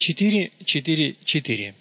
4.4.4.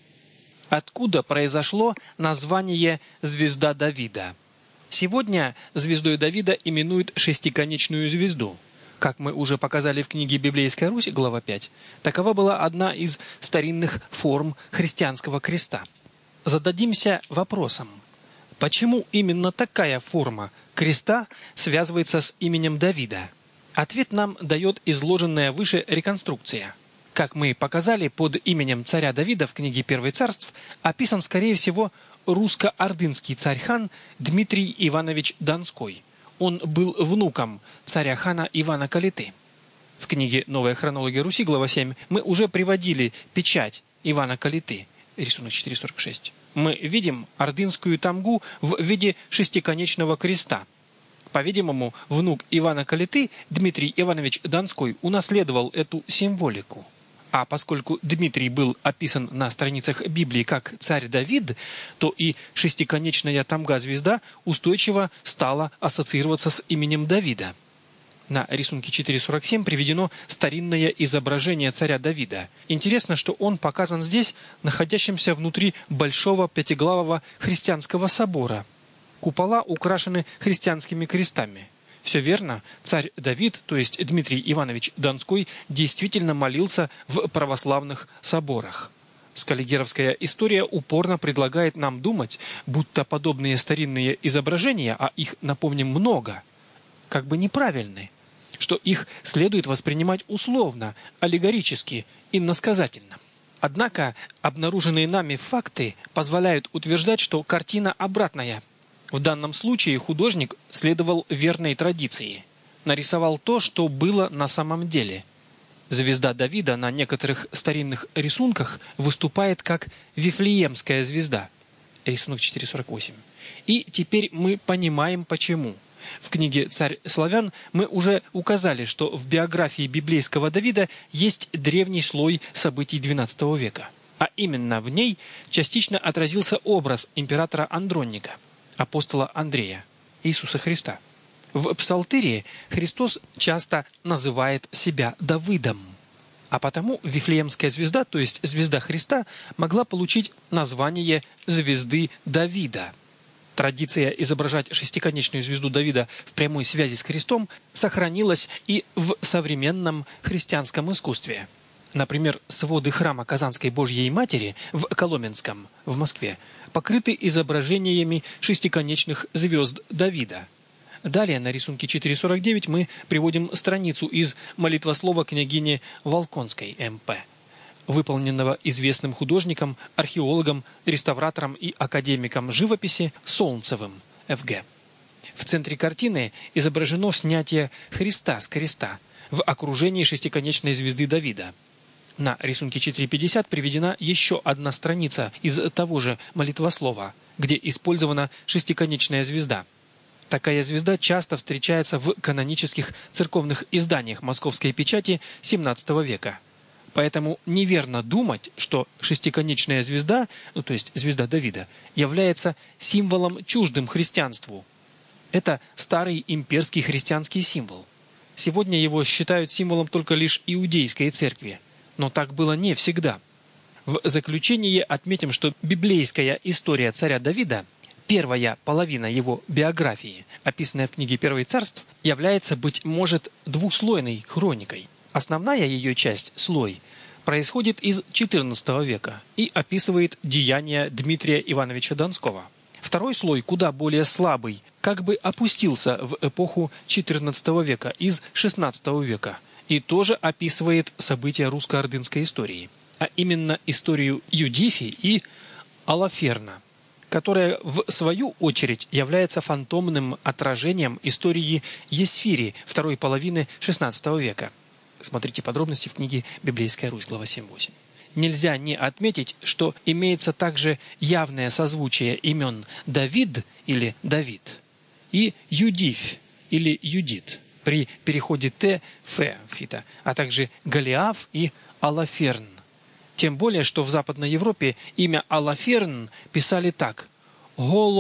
Откуда произошло название «Звезда Давида»? Сегодня звездой Давида именуют шестиконечную звезду. Как мы уже показали в книге «Библейская Русь», глава 5, такова была одна из старинных форм христианского креста. Зададимся вопросом, почему именно такая форма креста связывается с именем Давида? Ответ нам дает изложенная выше реконструкция. Как мы показали, под именем царя Давида в книге «Первый царств» описан, скорее всего, русско-ордынский царь-хан Дмитрий Иванович Донской. Он был внуком царя-хана Ивана Калиты. В книге «Новая хронология Руси», глава 7, мы уже приводили печать Ивана Калиты, рисунок 4.46. Мы видим ордынскую тамгу в виде шестиконечного креста. По-видимому, внук Ивана Калиты, Дмитрий Иванович Донской, унаследовал эту символику. А поскольку Дмитрий был описан на страницах Библии как царь Давид, то и шестиконечная тамга-звезда устойчиво стала ассоциироваться с именем Давида. На рисунке 4.47 приведено старинное изображение царя Давида. Интересно, что он показан здесь, находящимся внутри большого пятиглавого христианского собора. Купола украшены христианскими крестами. Все верно, царь Давид, то есть Дмитрий Иванович Донской, действительно молился в православных соборах. Скаллигеровская история упорно предлагает нам думать, будто подобные старинные изображения, а их, напомним, много, как бы неправильны, что их следует воспринимать условно, аллегорически, иносказательно. Однако обнаруженные нами факты позволяют утверждать, что картина обратная. В данном случае художник следовал верной традиции. Нарисовал то, что было на самом деле. Звезда Давида на некоторых старинных рисунках выступает как Вифлеемская звезда. Рисунок 4.48. И теперь мы понимаем, почему. В книге «Царь славян» мы уже указали, что в биографии библейского Давида есть древний слой событий XII века. А именно в ней частично отразился образ императора Андроника, апостола Андрея, Иисуса Христа. В Псалтире Христос часто называет себя Давидом, а потому Вифлеемская звезда, то есть звезда Христа, могла получить название звезды Давида. Традиция изображать шестиконечную звезду Давида в прямой связи с Христом сохранилась и в современном христианском искусстве. Например, своды храма Казанской Божьей Матери в Коломенском, в Москве, покрыты изображениями шестиконечных звезд Давида. Далее на рисунке 4.49 мы приводим страницу из молитвослова княгини Волконской М.П., выполненного известным художником, археологом, реставратором и академиком живописи Солнцевым Ф.Г. В центре картины изображено снятие Христа с креста в окружении шестиконечной звезды Давида. На рисунке 4.50 приведена еще одна страница из того же молитвослова, где использована шестиконечная звезда. Такая звезда часто встречается в канонических церковных изданиях московской печати XVII века. Поэтому неверно думать, что шестиконечная звезда, то есть звезда Давида, является символом чуждым христианству. Это старый имперский христианский символ. Сегодня его считают символом только лишь иудейской церкви. Но так было не всегда. В заключение отметим, что библейская история царя Давида, первая половина его биографии, описанная в книге «Первый царств», является, быть может, двуслойной хроникой. Основная ее часть, слой, происходит из XIV века и описывает деяния Дмитрия Ивановича Донского. Второй слой, куда более слабый, как бы опустился в эпоху XIV века из XVI века и тоже описывает события русско-ордынской истории, а именно историю Юдифи и Алаферна, которая в свою очередь является фантомным отражением истории Есфири второй половины XVI века. Смотрите подробности в книге «Библейская Русь», глава 7-8. Нельзя не отметить, что имеется также явное созвучие имен Давид или Давид и Юдифь или Юдит при переходе Т в фита, а также Голиаф и Алаферн. Тем более, что в Западной Европе имя Алаферн писали так –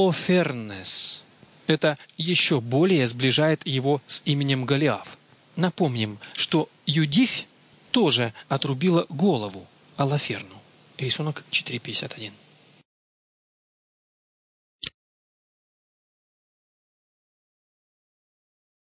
Голофернес. Это еще более сближает его с именем Голиаф. Напомним, что Юдифь тоже отрубила голову, Алаферну. Рисунок 4.51.